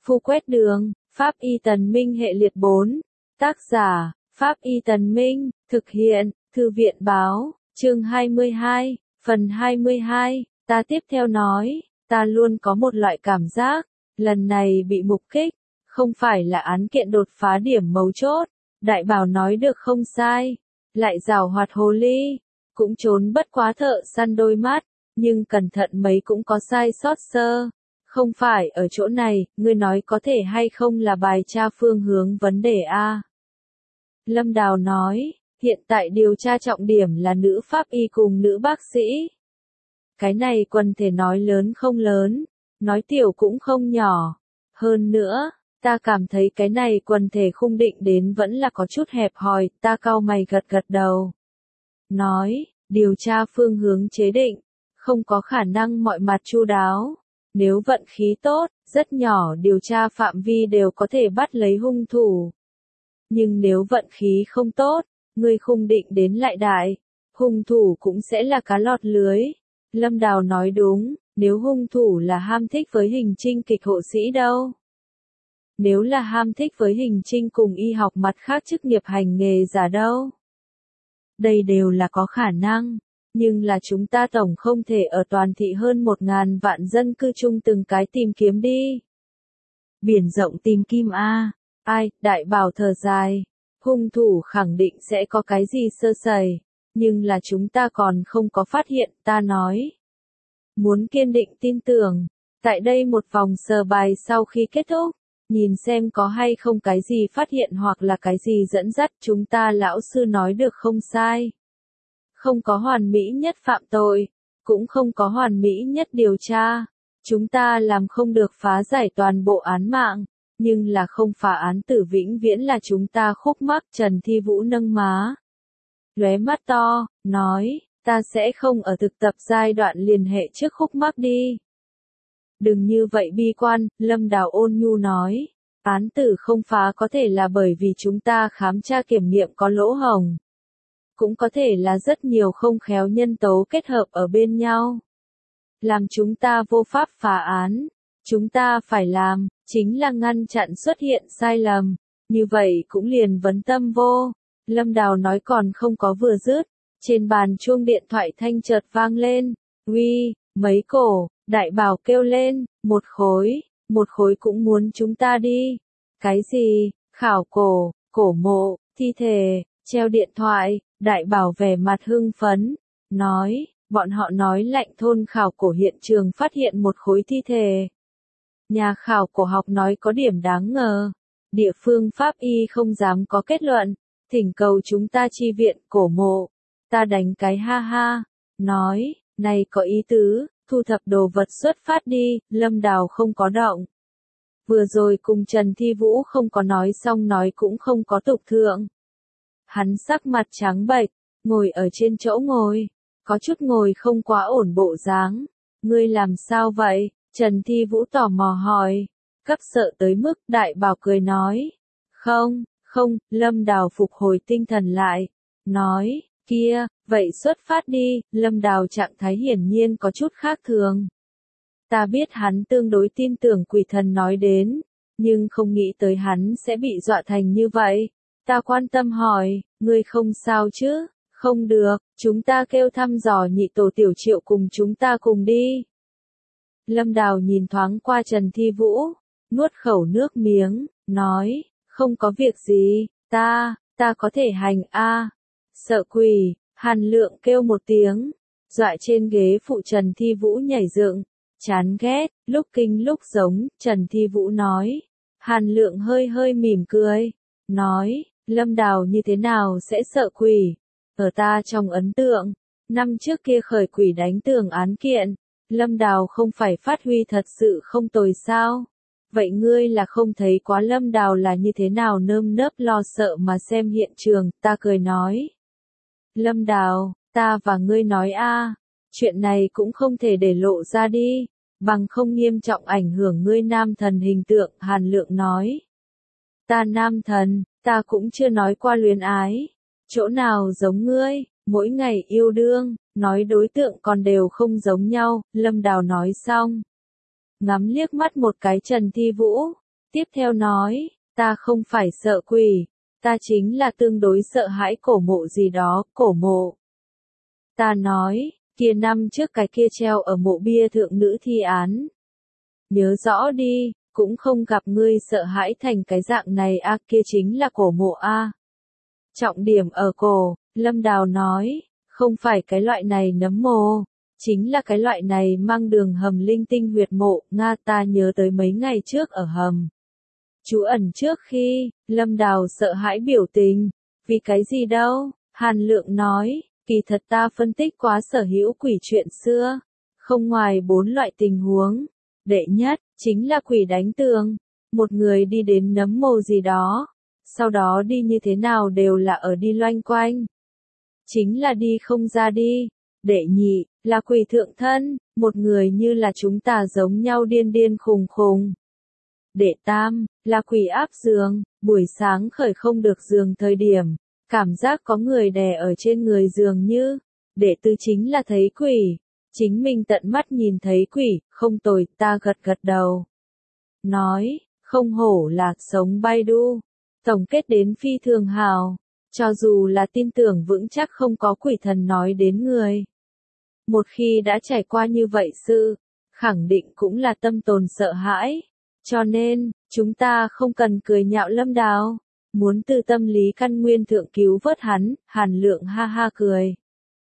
Phu quét đường, Pháp Y Tần Minh hệ liệt 4. Tác giả, Pháp Y Tần Minh, thực hiện, Thư viện báo, chương 22, phần 22, ta tiếp theo nói, ta luôn có một loại cảm giác, lần này bị mục kích, không phải là án kiện đột phá điểm mấu chốt, đại bảo nói được không sai, lại giảo hoạt hồ ly, cũng trốn bất quá thợ săn đôi mắt, nhưng cẩn thận mấy cũng có sai sót sơ. Không phải ở chỗ này, ngươi nói có thể hay không là bài tra phương hướng vấn đề a? Lâm Đào nói, hiện tại điều tra trọng điểm là nữ pháp y cùng nữ bác sĩ. Cái này quần thể nói lớn không lớn, nói tiểu cũng không nhỏ. Hơn nữa, ta cảm thấy cái này quần thể khung định đến vẫn là có chút hẹp hòi, ta cau mày gật gật đầu. Nói, điều tra phương hướng chế định, không có khả năng mọi mặt chu đáo. Nếu vận khí tốt, rất nhỏ điều tra phạm vi đều có thể bắt lấy hung thủ. Nhưng nếu vận khí không tốt, người khung định đến lại đại, hung thủ cũng sẽ là cá lọt lưới. Lâm Đào nói đúng, nếu hung thủ là ham thích với hình trinh kịch hộ sĩ đâu. Nếu là ham thích với hình trinh cùng y học mặt khác chức nghiệp hành nghề giả đâu. Đây đều là có khả năng. Nhưng là chúng ta tổng không thể ở toàn thị hơn 1.000 vạn dân cư chung từng cái tìm kiếm đi. Biển rộng tìm kim a. Ai, đại bảo thở dài. Hung thủ khẳng định sẽ có cái gì sơ sẩy. Nhưng là chúng ta còn không có phát hiện, ta nói. Muốn kiên định tin tưởng. Tại đây một vòng sờ bài sau khi kết thúc. Nhìn xem có hay không cái gì phát hiện hoặc là cái gì dẫn dắt chúng ta lão sư nói được không sai. Không có hoàn mỹ nhất phạm tội, cũng không có hoàn mỹ nhất điều tra. Chúng ta làm không được phá giải toàn bộ án mạng, nhưng là không phá án tử vĩnh viễn là chúng ta khúc mắc. Trần Thi Vũ nâng má. Lóe mắt to, nói, ta sẽ không ở thực tập giai đoạn liên hệ trước khúc mắc đi. Đừng như vậy bi quan, Lâm Đào ôn nhu nói. Án tử không phá có thể là bởi vì chúng ta khám tra kiểm nghiệm có lỗ hổng. Cũng có thể là rất nhiều không khéo nhân tố kết hợp ở bên nhau. Làm chúng ta vô pháp phá án. Chúng ta phải làm, chính là ngăn chặn xuất hiện sai lầm. Như vậy cũng liền vấn tâm vô. Lâm Đào nói còn không có vừa dứt. Trên bàn chuông điện thoại thanh chợt vang lên. Uy, mấy cổ, đại bảo kêu lên, một khối cũng muốn chúng ta đi. Cái gì, khảo cổ, cổ mộ, thi thể, treo điện thoại. Đại bảo vẻ mặt hưng phấn, nói, bọn họ nói Lạnh thôn khảo cổ hiện trường phát hiện một khối thi thể. Nhà khảo cổ học nói có điểm đáng ngờ. Địa phương pháp y không dám có kết luận, thỉnh cầu chúng ta chi viện cổ mộ. Ta đánh cái ha ha, nói, này có ý tứ, thu thập đồ vật xuất phát đi, Lâm Đào không có động. Vừa rồi cùng Trần Thi Vũ không có nói xong nói cũng không có tục thượng. Hắn sắc mặt trắng bệch, ngồi ở trên chỗ ngồi, có chút ngồi không quá ổn bộ dáng. Ngươi làm sao vậy? Trần Thi Vũ tò mò hỏi. Cấp sợ tới mức đại bảo cười nói. Không, Lâm Đào phục hồi tinh thần lại. Nói, kia, vậy xuất phát đi, Lâm Đào trạng thái hiển nhiên có chút khác thường. Ta biết hắn tương đối tin tưởng quỷ thần nói đến, nhưng không nghĩ tới hắn sẽ bị dọa thành như vậy. Ta quan tâm hỏi, ngươi không sao chứ? Không được, chúng ta kêu thăm dò nhị tổ Tiểu Triệu cùng chúng ta cùng đi. Lâm Đào nhìn thoáng qua Trần Thi Vũ, nuốt khẩu nước miếng, nói, không có việc gì, ta có thể hành a. Sợ quỷ, Hàn Lượng kêu một tiếng, dọa trên ghế phụ Trần Thi Vũ nhảy dựng, chán ghét, lúc kinh lúc giống, Trần Thi Vũ nói. Hàn Lượng hơi mỉm cười, nói, Lâm Đào như thế nào sẽ sợ quỷ? Ở ta trong ấn tượng, năm trước kia khởi quỷ đánh tường án kiện, Lâm Đào không phải phát huy thật sự không tồi sao? Vậy ngươi là không thấy quá Lâm Đào là như thế nào nơm nớp lo sợ mà xem hiện trường, ta cười nói. Lâm Đào, ta và ngươi nói a, chuyện này cũng không thể để lộ ra đi, bằng không nghiêm trọng ảnh hưởng ngươi nam thần hình tượng, Hàn Lượng nói. Ta nam thần, ta cũng chưa nói qua luyến ái, chỗ nào giống ngươi, mỗi ngày yêu đương, nói đối tượng còn đều không giống nhau, Lâm Đào nói xong. Ngắm liếc mắt một cái Trần Thi Vũ, Tiếp theo nói, ta không phải sợ quỷ, ta chính là tương đối sợ hãi cổ mộ gì đó, cổ mộ. Ta nói, kia năm trước cái kia treo ở mộ bia thượng nữ thi án. Nhớ rõ đi, cũng không gặp ngươi sợ hãi thành cái dạng này a, kia chính là cổ mộ a. Trọng điểm ở cổ, Lâm Đào nói, không phải cái loại này nấm mồ, chính là cái loại này mang đường hầm linh tinh huyệt mộ, Nga ta nhớ tới mấy ngày trước ở hầm. Trú ẩn trước khi, Lâm Đào sợ hãi biểu tình, vì cái gì đâu, Hàn Lượng nói, kỳ thật ta phân tích quá sở hữu quỷ chuyện xưa, không ngoài 4 loại tình huống. Đệ nhất, chính là quỷ đánh tường, một người đi đến nấm mồ gì đó, sau đó đi như thế nào đều là ở đi loanh quanh. Chính là đi không ra đi. Đệ nhị, là quỷ thượng thân, một người như là chúng ta giống nhau điên điên khùng khùng. Đệ tam, là quỷ áp giường, buổi sáng khởi không được giường thời điểm, cảm giác có người đè ở trên người giường như. Đệ tứ chính là thấy quỷ, chính mình tận mắt nhìn thấy quỷ, không tồi, ta gật gật đầu. Nói, không hổ là sống bay đu, tổng kết đến phi thường hào, cho dù là tin tưởng vững chắc không có quỷ thần nói đến người. Một khi đã trải qua như vậy sự, khẳng định cũng là tâm tồn sợ hãi. Cho nên, chúng ta không cần cười nhạo Lâm Đào, muốn từ tâm lý căn nguyên thượng cứu vớt hắn, Hàn Lượng ha ha cười.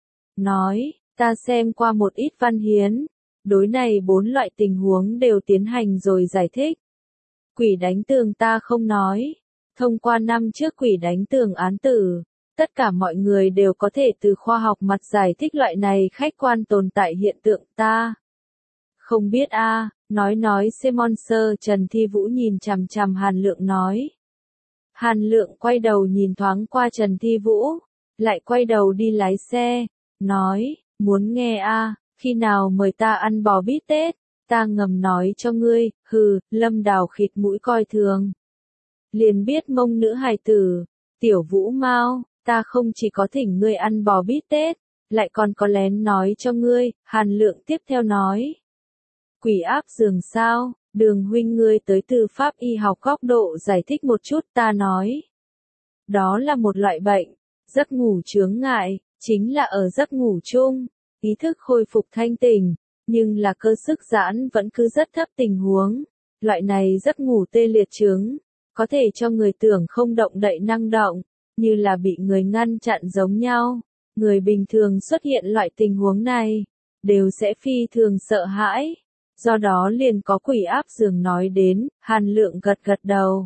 Nói, ta xem qua một ít văn hiến, đối này 4 loại tình huống đều tiến hành rồi giải thích. Quỷ đánh tường ta không nói, thông qua năm trước quỷ đánh tường án tử, tất cả mọi người đều có thể từ khoa học mặt giải thích loại này khách quan tồn tại hiện tượng ta. Không biết a, nói Simon Sơ Trần Thi Vũ nhìn chằm chằm Hàn Lượng nói. Hàn Lượng quay đầu nhìn thoáng qua Trần Thi Vũ, lại quay đầu đi lái xe, nói, muốn nghe a, khi nào mời ta ăn bò bít tết, ta ngầm nói cho ngươi, hừ, Lâm Đào khịt mũi coi thường. Liền biết mông nữ hài tử, Tiểu Vũ Mao, ta không chỉ có thỉnh ngươi ăn bò bít tết, lại còn có lén nói cho ngươi, Hàn Lượng tiếp theo nói. Quỷ áp giường sao, Đường huynh ngươi tới từ pháp y học góc độ giải thích một chút, ta nói. Đó là một loại bệnh, giấc ngủ chướng ngại, chính là ở giấc ngủ chung, ý thức khôi phục thanh tỉnh, nhưng là cơ sức giãn vẫn cứ rất thấp tình huống. Loại này giấc ngủ tê liệt chứng, có thể cho người tưởng không động đậy năng động, như là bị người ngăn chặn giống nhau. Người bình thường xuất hiện loại tình huống này, đều sẽ phi thường sợ hãi. Do đó liền có quỷ áp giường nói đến, Hàn Lượng gật gật đầu.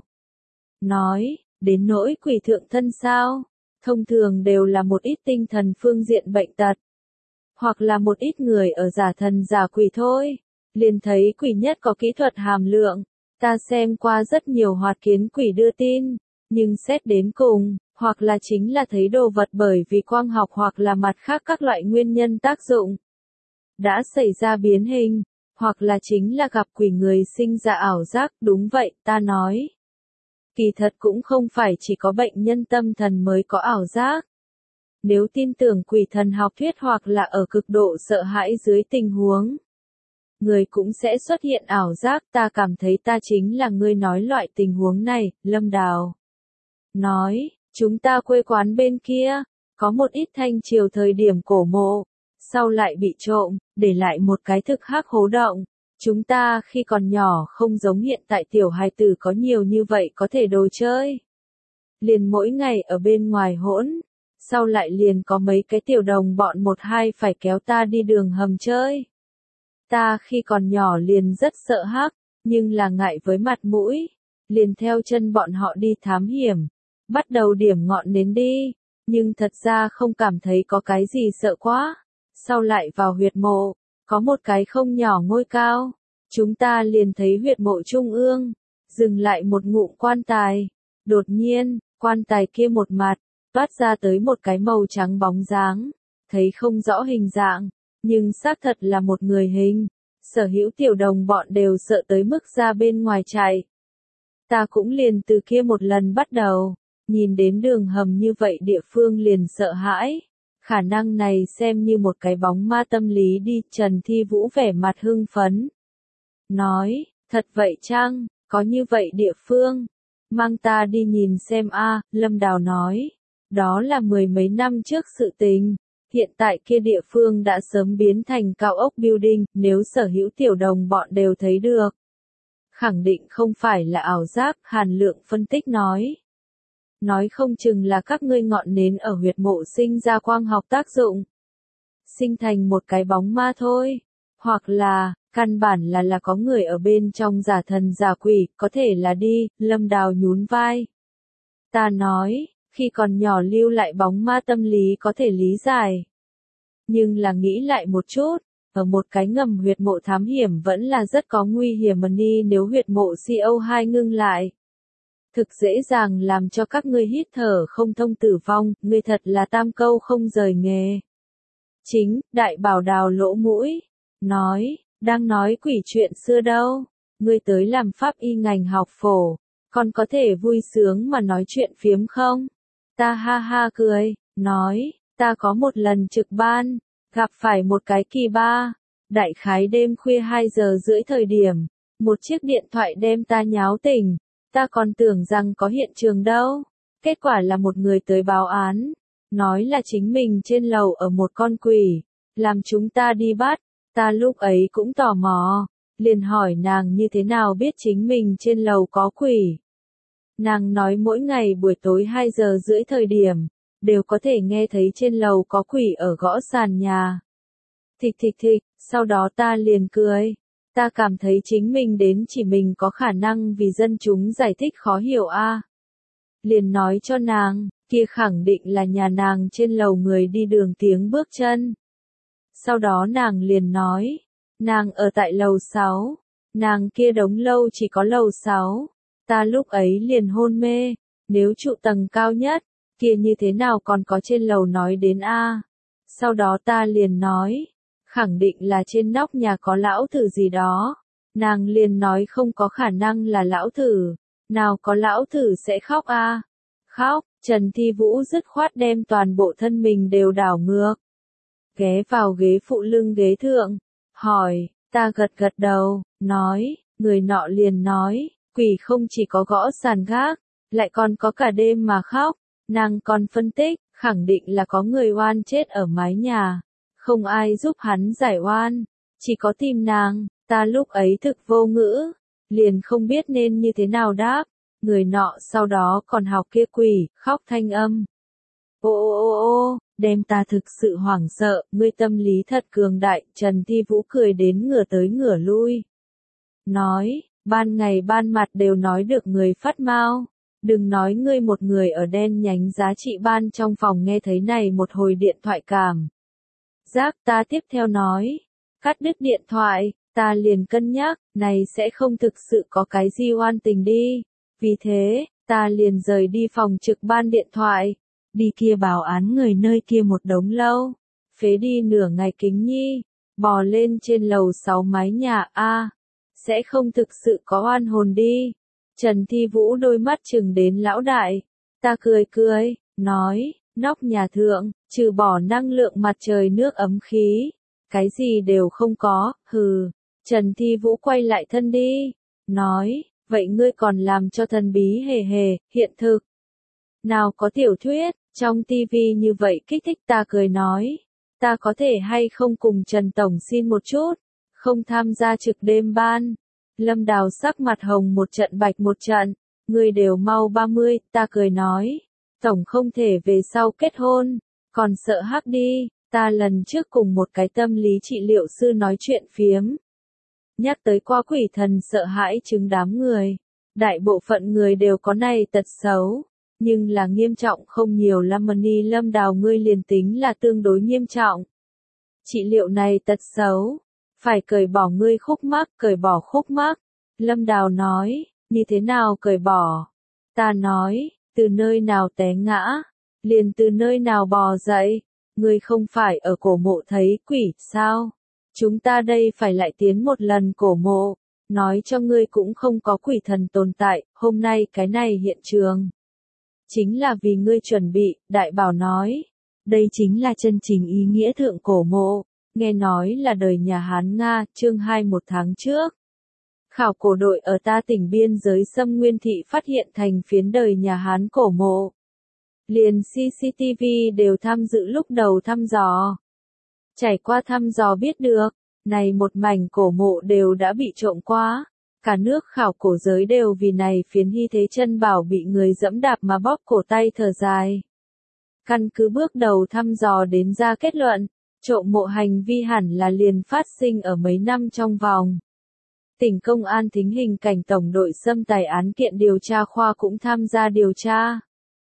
Nói, đến nỗi quỷ thượng thân sao? Thông thường đều là một ít tinh thần phương diện bệnh tật. Hoặc là một ít người ở giả thần giả quỷ thôi. Liền thấy quỷ nhất có kỹ thuật hàm lượng. Ta xem qua rất nhiều hoạt kiến quỷ đưa tin. Nhưng xét đến cùng, hoặc là chính là thấy đồ vật bởi vì quang học hoặc là mặt khác các loại nguyên nhân tác dụng. Đã xảy ra biến hình. Hoặc là chính là gặp quỷ người sinh ra ảo giác, đúng vậy, ta nói. Kỳ thật cũng không phải chỉ có bệnh nhân tâm thần mới có ảo giác. Nếu tin tưởng quỷ thần học thuyết hoặc là ở cực độ sợ hãi dưới tình huống, người cũng sẽ xuất hiện ảo giác, ta cảm thấy ta chính là người nói loại tình huống này, Lâm Đào. Nói, chúng ta quê quán bên kia, có một ít thanh triều thời điểm cổ mộ. Sau lại bị trộm, để lại một cái thực hắc hố động. Chúng ta khi còn nhỏ không giống hiện tại tiểu hài tử có nhiều như vậy có thể đồ chơi. Liền mỗi ngày ở bên ngoài hỗn. Sau lại liền có mấy cái tiểu đồng bọn một hai phải kéo ta đi đường hầm chơi. Ta khi còn nhỏ liền rất sợ hắc, nhưng là ngại với mặt mũi. Liền theo chân bọn họ đi thám hiểm. Bắt đầu điểm ngọn nến đi. Nhưng thật ra không cảm thấy có cái gì sợ quá. Sau lại vào huyệt mộ, có một cái không nhỏ ngôi cao, chúng ta liền thấy huyệt mộ trung ương, dừng lại một ngụm quan tài. Đột nhiên, quan tài kia một mặt, toát ra tới một cái màu trắng bóng dáng, thấy không rõ hình dạng, nhưng xác thật là một người hình. Sở hữu tiểu đồng bọn đều sợ tới mức ra bên ngoài chạy. Ta cũng liền từ kia một lần bắt đầu, nhìn đến đường hầm như vậy địa phương liền sợ hãi. Khả năng này xem như một cái bóng ma tâm lý đi, Trần Thi Vũ vẻ mặt hưng phấn. Nói, thật vậy chăng, Có như vậy địa phương. Mang ta đi nhìn xem a, Lâm Đào nói. Đó là mười mấy năm trước sự tình. Hiện tại kia địa phương đã sớm biến thành cao ốc building, nếu sở hữu tiểu đồng bọn đều thấy được. Khẳng định không phải là ảo giác, Hàn Lượng phân tích nói. Nói không chừng là các ngươi ngọn nến ở huyệt mộ sinh ra quang học tác dụng. Sinh thành một cái bóng ma thôi. Hoặc là, căn bản là có người ở bên trong giả thần giả quỷ, có thể là đi, Lâm Đào nhún vai. Ta nói, khi còn nhỏ lưu lại bóng ma tâm lý có thể lý giải. Nhưng là nghĩ lại một chút, ở một cái ngầm huyệt mộ thám hiểm vẫn là rất có nguy hiểm mà đi nếu huyệt mộ CO2 ngưng lại. Thực dễ dàng làm cho các ngươi hít thở không thông tử vong, ngươi thật là tam câu không rời nghề. Chính, đại bảo đào lỗ mũi, nói, đang nói quỷ chuyện xưa đâu, ngươi tới làm pháp y ngành học phổ, còn có thể vui sướng mà nói chuyện phiếm không? Ta ha ha cười, nói, ta có một lần trực ban, gặp phải một cái kỳ ba, đại khái đêm khuya 2 giờ rưỡi thời điểm, một chiếc điện thoại đem ta nháo tỉnh, ta còn tưởng rằng có hiện trường đâu, kết quả là một người tới báo án, nói là chính mình trên lầu ở một con quỷ, làm chúng ta đi bắt, ta lúc ấy cũng tò mò, liền hỏi nàng như thế nào biết chính mình trên lầu có quỷ. Nàng nói mỗi ngày buổi tối 2 giờ rưỡi thời điểm, đều có thể nghe thấy trên lầu có quỷ ở gõ sàn nhà. Thịch thịch thịch, sau đó ta liền cười. Ta cảm thấy chính mình đến chỉ mình có khả năng vì dân chúng giải thích khó hiểu a. Liền nói cho nàng, kia khẳng định là nhà nàng trên lầu người đi đường tiếng bước chân. Sau đó nàng liền nói, nàng ở tại lầu 6, nàng kia đống lâu chỉ có lầu 6. Ta lúc ấy liền hôn mê, nếu trụ tầng cao nhất, kia như thế nào còn có trên lầu nói đến a? Sau đó ta liền nói, khẳng định là trên nóc nhà có lão thử gì đó. Nàng liền nói không có khả năng là lão thử, nào có lão thử sẽ khóc a? Khóc, Trần Thi Vũ dứt khoát đem toàn bộ thân mình đều đảo ngược. Ghé vào ghế phụ lưng ghế thượng, hỏi, ta gật gật đầu, nói, người nọ liền nói, quỷ không chỉ có gõ sàn gác, lại còn có cả đêm mà khóc, nàng còn phân tích, khẳng định là có người oan chết ở mái nhà, không ai giúp hắn giải oan, chỉ có tìm nàng, ta lúc ấy thực vô ngữ, liền không biết nên như thế nào đáp, người nọ sau đó còn học kia quỷ, khóc thanh âm. Ô, đem ta thực sự hoảng sợ, ngươi tâm lý thật cường đại, Trần Thi Vũ cười đến ngửa tới ngửa lui. Nói, ban ngày ban mặt đều nói được người phát mau, đừng nói ngươi một người ở đen nhánh giá trị ban trong phòng nghe thấy này một hồi điện thoại cảm. Giác ta tiếp theo nói, cắt đứt điện thoại, ta liền cân nhắc, này sẽ không thực sự có cái gì oan tình đi, vì thế, ta liền rời đi phòng trực ban điện thoại. Đi kia báo án người nơi kia một đống lâu, phế đi nửa ngày kính nhi, bò lên trên lầu 6 mái nhà a, sẽ không thực sự có oan hồn đi. Trần Thi Vũ đôi mắt chừng đến lão đại, ta cười, nói, nóc nhà thượng, trừ bỏ năng lượng mặt trời nước ấm khí, cái gì đều không có, hừ. Trần Thi Vũ quay lại thân đi, nói, vậy ngươi còn làm cho thần bí hề hề, hiện thực. Nào có tiểu thuyết, trong tivi như vậy kích thích ta cười nói, ta có thể hay không cùng Trần Tổng xin một chút, không tham gia trực đêm ban. Lâm Đào sắc mặt hồng một trận bạch một trận, người đều mau 30, ta cười nói, Tổng không thể về sau kết hôn, còn sợ hắc đi, ta lần trước cùng một cái tâm lý trị liệu sư nói chuyện phiếm. Nhắc tới qua quỷ thần sợ hãi chứng đám người, đại bộ phận người đều có này tật xấu. Nhưng là nghiêm trọng không nhiều lắm mà ni Lâm Đào ngươi liền tính là tương đối nghiêm trọng. Trị liệu này tật xấu, phải cởi bỏ ngươi khúc mắc, cởi bỏ khúc mắc. Lâm Đào nói, như thế nào cởi bỏ? Ta nói, từ nơi nào té ngã, liền từ nơi nào bò dậy, ngươi không phải ở cổ mộ thấy quỷ sao? Chúng ta đây phải lại tiến một lần cổ mộ, nói cho ngươi cũng không có quỷ thần tồn tại, hôm nay cái này hiện trường. Chính là vì ngươi chuẩn bị, đại bảo nói. Đây chính là chân chính ý nghĩa thượng cổ mộ, nghe nói là đời nhà Hán Nga, chương 2 một tháng trước. Khảo cổ đội ở ta tỉnh biên giới Sâm Nguyên Thị phát hiện thành phiến đời nhà Hán cổ mộ. Liền CCTV đều tham dự lúc đầu thăm dò. Trải qua thăm dò biết được, này một mảnh cổ mộ đều đã bị trộm qua. Cả nước khảo cổ giới đều vì này phiến hy thế chân bảo bị người dẫm đạp mà bóp cổ tay thở dài. Căn cứ bước đầu thăm dò đến ra kết luận, trộm mộ hành vi hẳn là liền phát sinh ở mấy năm trong vòng. Tỉnh Công an Thính Hình Cảnh Tổng đội Sâm Tài án kiện điều tra khoa cũng tham gia điều tra.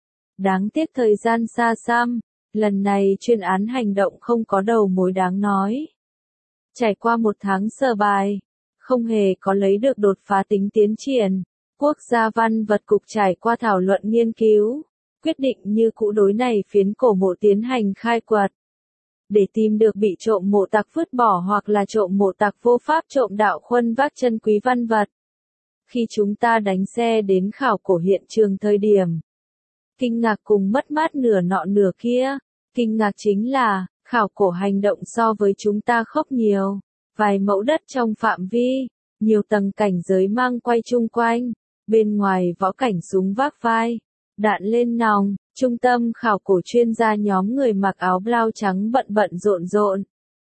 Đáng tiếc thời gian xa xăm, lần này chuyên án hành động không có đầu mối đáng nói. Trải qua một tháng sờ bài, không hề có lấy được đột phá tính tiến triển. Quốc gia văn vật cục trải qua thảo luận nghiên cứu, quyết định như cũ đối này phiến cổ mộ tiến hành khai quật. Để tìm được bị trộm mộ tặc vứt bỏ hoặc là trộm mộ tặc vô pháp trộm đạo khuân vác chân quý văn vật. Khi chúng ta đánh xe đến khảo cổ hiện trường thời điểm, kinh ngạc cùng mất mát nửa nọ nửa kia. Kinh ngạc chính là, khảo cổ hành động so với chúng ta khốc nhiều. Vài mẫu đất trong phạm vi, nhiều tầng cảnh giới mang quay chung quanh, bên ngoài võ cảnh súng vác vai, đạn lên nòng, trung tâm khảo cổ chuyên gia nhóm người mặc áo blau trắng bận bận rộn rộn.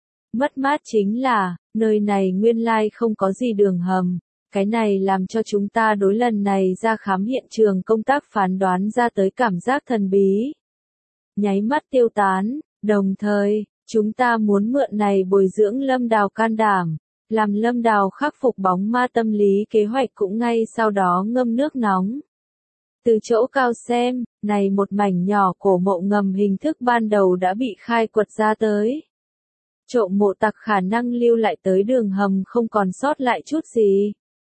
Mất mát chính là, nơi này nguyên lai không có gì đường hầm, cái này làm cho chúng ta đối lần này ra khám hiện trường công tác phán đoán ra tới cảm giác thần bí. Nháy mắt tiêu tán, đồng thời, chúng ta muốn mượn này bồi dưỡng Lâm Đào can đảm, làm Lâm Đào khắc phục bóng ma tâm lý kế hoạch cũng ngay sau đó ngâm nước nóng. Từ chỗ cao xem, này một mảnh nhỏ cổ mộ ngầm hình thức ban đầu đã bị khai quật ra tới. Trộm mộ tặc khả năng lưu lại tới đường hầm không còn sót lại chút gì.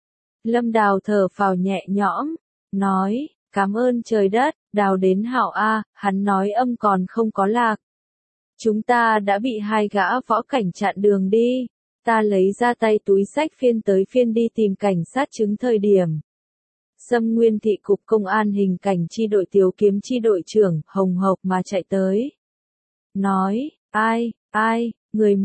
Lâm Đào thở phào nhẹ nhõm, nói, cảm ơn trời đất, đào đến hảo a, hắn nói âm còn không có lạc. Chúng ta đã bị hai gã võ cảnh chặn đường đi, ta lấy ra tay túi xách phiên tới phiên đi tìm cảnh sát chứng thời điểm. Sâm Nguyên Thị Cục Công an Hình Cảnh chi đội Tiếu Kiếm chi đội trưởng hồng hộc mà chạy tới. Nói, ai, người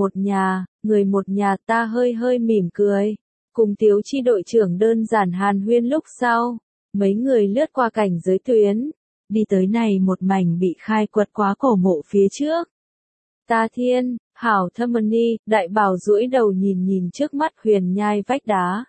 một nhà ta hơi hơi mỉm cười. Cùng Tiếu chi đội trưởng đơn giản hàn huyên lúc sau, mấy người lướt qua cảnh giới tuyến, đi tới này một mảnh bị khai quật quá cổ mộ phía trước. Ta thiên, hảo thâm ni, đại bảo duỗi đầu nhìn trước mắt huyền nhai vách đá.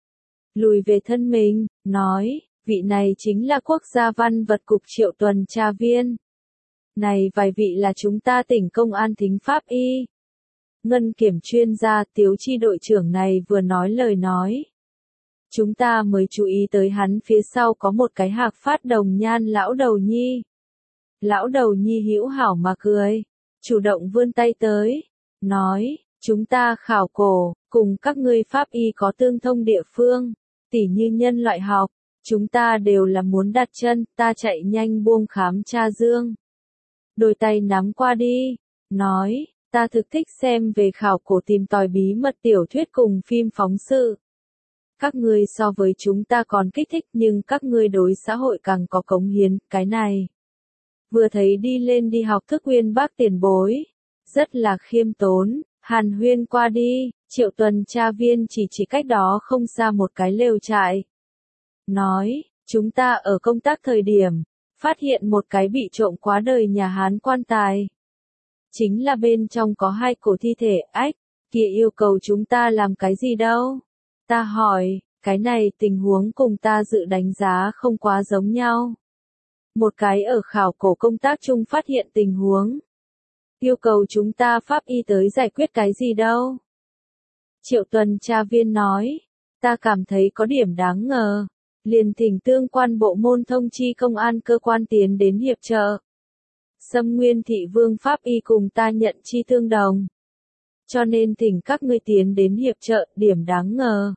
Lùi về thân mình, nói, vị này chính là quốc gia văn vật cục Triệu tuần tra viên. Này vài vị là chúng ta tỉnh Công an Thính Pháp Y. Ngân kiểm chuyên gia Tiếu chi đội trưởng này vừa nói lời nói. Chúng ta mới chú ý tới hắn phía sau có một cái hạc phát đồng nhan lão đầu nhi. Lão đầu nhi hữu hảo mà cười, chủ động vươn tay tới, nói, chúng ta khảo cổ, cùng các ngươi pháp y có tương thông địa phương, tỉ như nhân loại học, chúng ta đều là muốn đặt chân, ta chạy nhanh buông khám tra dương. Đôi tay nắm qua đi, nói, ta thực thích xem về khảo cổ tìm tòi bí mật tiểu thuyết cùng phim phóng sự. Các ngươi so với chúng ta còn kích thích nhưng các ngươi đối xã hội càng có cống hiến, cái này. Vừa thấy đi lên đi học thức uyên bác tiền bối, rất là khiêm tốn, hàn huyên qua đi, Triệu tuần tra viên chỉ cách đó không xa một cái lều trại. Nói, chúng ta ở công tác thời điểm, phát hiện một cái bị trộm quá đời nhà Hán quan tài. Chính là bên trong có hai cổ thi thể, ách, kia yêu cầu chúng ta làm cái gì đâu? Ta hỏi, cái này tình huống cùng ta dự đánh giá không quá giống nhau. Một cái ở khảo cổ công tác chung phát hiện tình huống. Yêu cầu chúng ta pháp y tới giải quyết cái gì đâu? Triệu tuần tra viên nói, ta cảm thấy có điểm đáng ngờ. Liền thỉnh tương quan bộ môn thông chi công an cơ quan tiến đến hiệp trợ. Sâm Nguyên Thị Vương pháp y cùng ta nhận chi tương đồng. Cho nên thỉnh các ngươi tiến đến hiệp trợ, điểm đáng ngờ.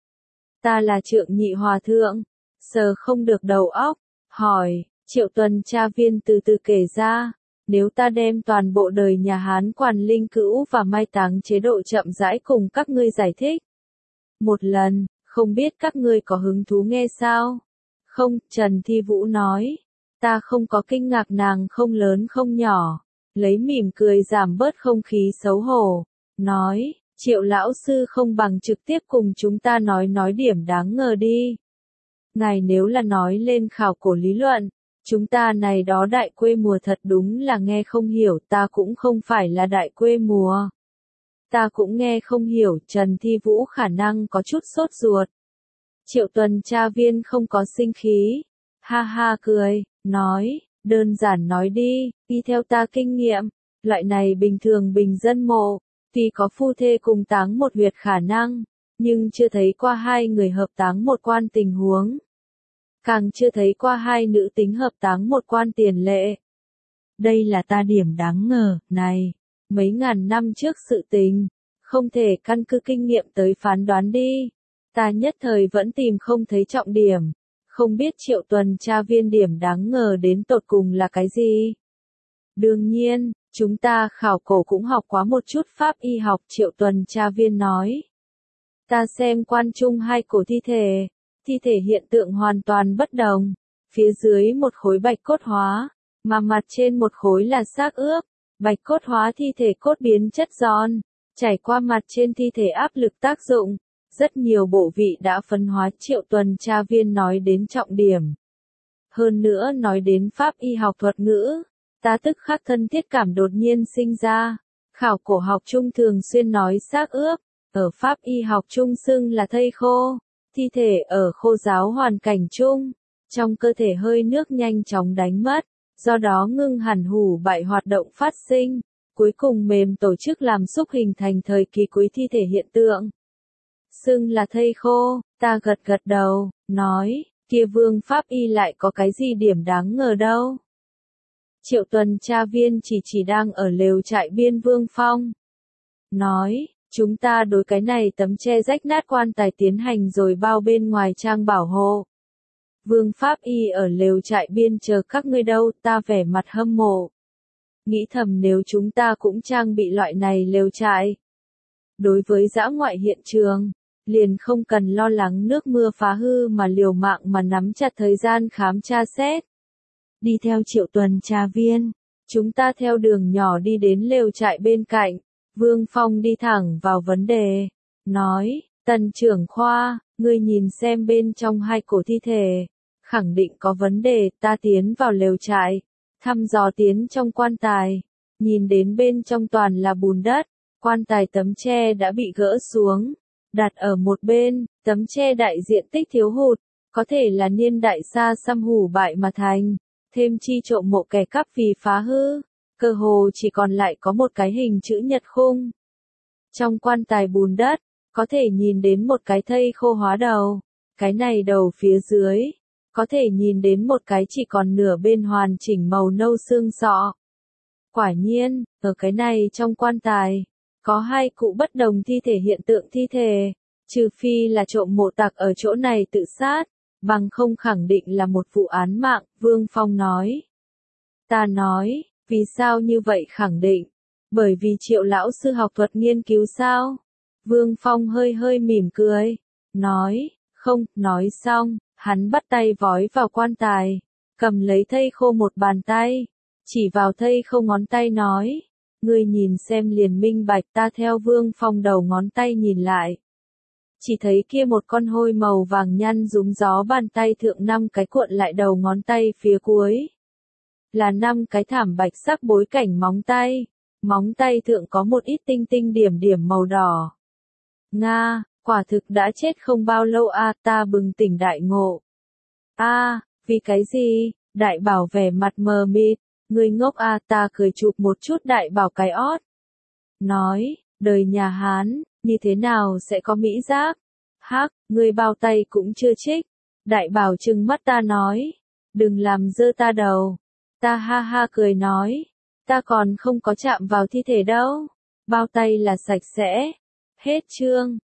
Ta là Trượng Nhị Hòa Thượng, sờ không được đầu óc, hỏi, Triệu tuần tra viên từ từ kể ra, nếu ta đem toàn bộ đời nhà Hán quản linh cữu và mai táng chế độ chậm rãi cùng các ngươi giải thích. Một lần, không biết các ngươi có hứng thú nghe sao? Không, Trần Thi Vũ nói, ta không có kinh ngạc nàng không lớn không nhỏ, lấy mỉm cười giảm bớt không khí xấu hổ, nói, Triệu lão sư không bằng trực tiếp cùng chúng ta nói điểm đáng ngờ đi. Ngài nếu là nói lên khảo cổ lý luận, chúng ta này đó đại quê mùa thật đúng là nghe không hiểu, ta cũng không phải là đại quê mùa. Ta cũng nghe không hiểu, Trần Thi Vũ khả năng có chút sốt ruột. Triệu tuần tra viên không có sinh khí, ha ha cười, nói, đơn giản nói đi, y theo ta kinh nghiệm, loại này bình thường bình dân mộ, tuy có phu thê cùng táng một huyệt khả năng, nhưng chưa thấy qua hai người hợp táng một quan tình huống. Càng chưa thấy qua hai nữ tính hợp táng một quan tiền lệ. Đây là ta điểm đáng ngờ, này, mấy ngàn năm trước sự tình, không thể căn cứ kinh nghiệm tới phán đoán đi. Ta nhất thời vẫn tìm không thấy trọng điểm, không biết Triệu tuần tra viên điểm đáng ngờ đến tột cùng là cái gì. Đương nhiên, chúng ta khảo cổ cũng học quá một chút pháp y học, Triệu tuần tra viên nói. Ta xem quan trung hai cổ thi thể hiện tượng hoàn toàn bất đồng, phía dưới một khối bạch cốt hóa, mà mặt trên một khối là xác ướp, bạch cốt hóa thi thể cốt biến chất giòn, trải qua mặt trên thi thể áp lực tác dụng, rất nhiều bộ vị đã phân hóa. Triệu tuần tra viên nói đến trọng điểm. Hơn nữa nói đến pháp y học thuật ngữ, ta tức khắc thân thiết cảm đột nhiên sinh ra. Khảo cổ học trung thường xuyên nói xác ướp, ở pháp y học trung xưng là thây khô, thi thể ở khô ráo hoàn cảnh chung, trong cơ thể hơi nước nhanh chóng đánh mất, do đó ngưng hẳn hủ bại hoạt động phát sinh, cuối cùng mềm tổ chức làm xúc hình thành thời kỳ cuối thi thể hiện tượng. Xưng là thây khô, ta gật gật đầu, nói, kia vương pháp y lại có cái gì điểm đáng ngờ đâu. Triệu tuần tra viên chỉ đang ở lều trại biên Vương Phong. Nói, chúng ta đối cái này tấm che rách nát quan tài tiến hành rồi bao bên ngoài trang bảo hộ. Vương pháp y ở lều trại biên chờ các ngươi đâu, ta vẻ mặt hâm mộ. Nghĩ thầm nếu chúng ta cũng trang bị loại này lều trại. Đối với dã ngoại hiện trường, liền không cần lo lắng nước mưa phá hư mà liều mạng mà nắm chặt thời gian khám tra xét. Đi theo Triệu tuần tra viên, chúng ta theo đường nhỏ đi đến lều trại bên cạnh, Vương Phong đi thẳng vào vấn đề, nói, Tần trưởng khoa, ngươi nhìn xem bên trong hai cổ thi thể, khẳng định có vấn đề. Ta tiến vào lều trại, thăm dò tiến trong quan tài, nhìn đến bên trong toàn là bùn đất, quan tài tấm che đã bị gỡ xuống, đặt ở một bên, tấm che đại diện tích thiếu hụt, có thể là niên đại xa xăm hủ bại mà thành, thêm chi trộm mộ kẻ cắp vì phá hư, cơ hồ chỉ còn lại có một cái hình chữ nhật khung. Trong quan tài bùn đất, có thể nhìn đến một cái thây khô hóa đầu, cái này đầu phía dưới, có thể nhìn đến một cái chỉ còn nửa bên hoàn chỉnh màu nâu xương sọ. Quả nhiên, ở cái này trong quan tài, có hai cụ bất đồng thi thể hiện tượng thi thể, trừ phi là trộm mộ tặc ở chỗ này tự sát, bằng không khẳng định là một vụ án mạng, Vương Phong nói. Ta nói, vì sao như vậy khẳng định? Bởi vì Triệu lão sư học thuật nghiên cứu sao? Vương Phong hơi mỉm cười, nói, không, nói xong, hắn bắt tay vói vào quan tài, cầm lấy thây khô một bàn tay, chỉ vào thây khô ngón tay nói, ngươi nhìn xem liền minh bạch. Ta theo Vương Phong đầu ngón tay nhìn lại. Chỉ thấy kia một con hôi màu vàng nhăn rúng gió bàn tay thượng 5 cái cuộn lại đầu ngón tay phía cuối. Là 5 cái thảm bạch sắc bối cảnh móng tay thượng có một ít tinh tinh điểm điểm màu đỏ. Nga, quả thực đã chết không bao lâu a, ta bừng tỉnh đại ngộ. A, vì cái gì? Đại bảo vẻ mặt mờ mịt, ngươi ngốc a, ta cười chụp một chút đại bảo cái ót. Nói, đời nhà Hán, như thế nào sẽ có mỹ giác? Hắc, ngươi bao tay cũng chưa trích. Đại bảo trừng mắt ta nói, đừng làm dơ ta đầu. Ta ha ha cười nói, ta còn không có chạm vào thi thể đâu. Bao tay là sạch sẽ. Hết chương.